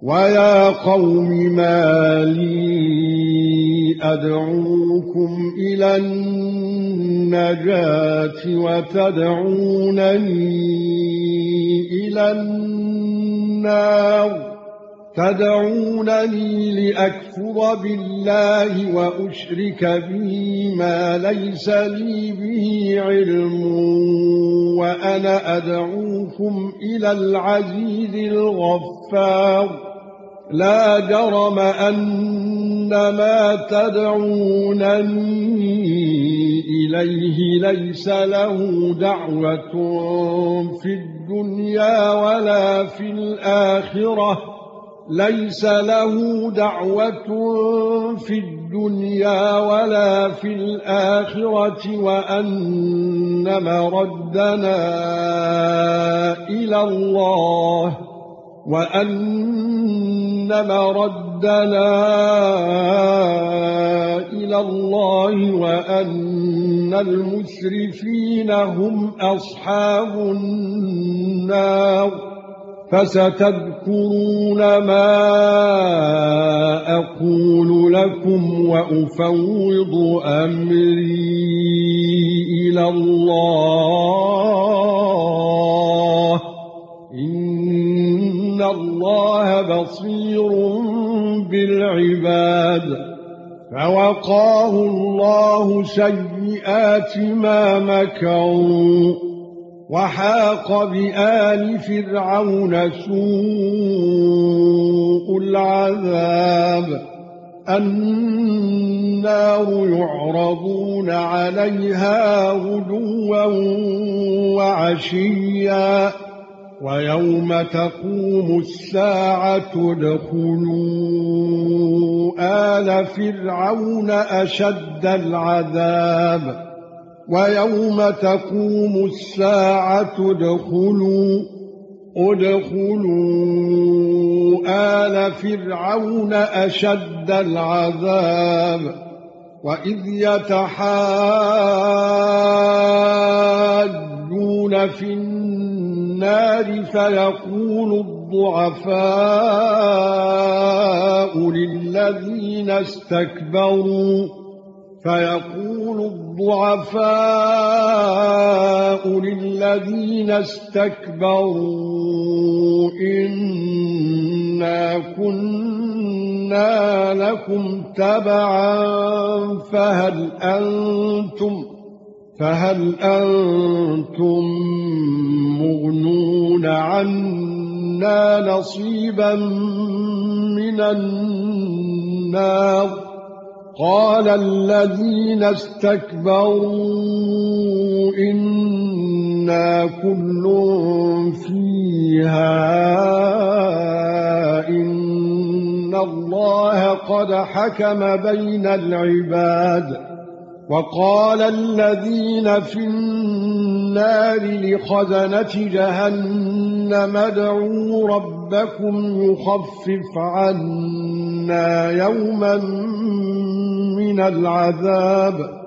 وَيَا قَوْمِ مَا لِي أَدْعُوكُمْ إِلَى النَّجَاةِ وَتَدْعُونَنِي إِلَى النَّارِ تدعونني لأكفر بالله وأشرك به ما ليس لي به علم وأنا أدعوكم إلى العزيز الغفار لا جرم أن ما تدعونني إليه ليس له دعوة في الدنيا ولا في الآخرة ليس له دعوة في الدنيا ولا في الآخرة وأن مردنا إلى الله وأن المسرفين هم أصحاب النار فستذكرون ما أقول لكم وأفوض أمري إلى الله إن الله بصير بالعباد فوقاه الله سيئات ما مكروا وحاق بآل فرعون سوء العذاب النار يعرضون عليها غدوا وعشيا ويوم تقوم الساعة ادخلوا آل فرعون أشد العذاب ويوم تقوم الساعة ادخلوا آل فرعون أشد العذاب وإذ يتحاجون في النار فيقول الضعفاء للذين استكبروا إنا كنا لكم تبعا فهل أنتم مغنون عنا نصيبا من النار قال الذين استكبروا إنا كل فيها إن الله قد حكم بين العباد وقال الذين في النار لخزنة جهنم ادعوا ربكم يخفف عنا يوما من العذاب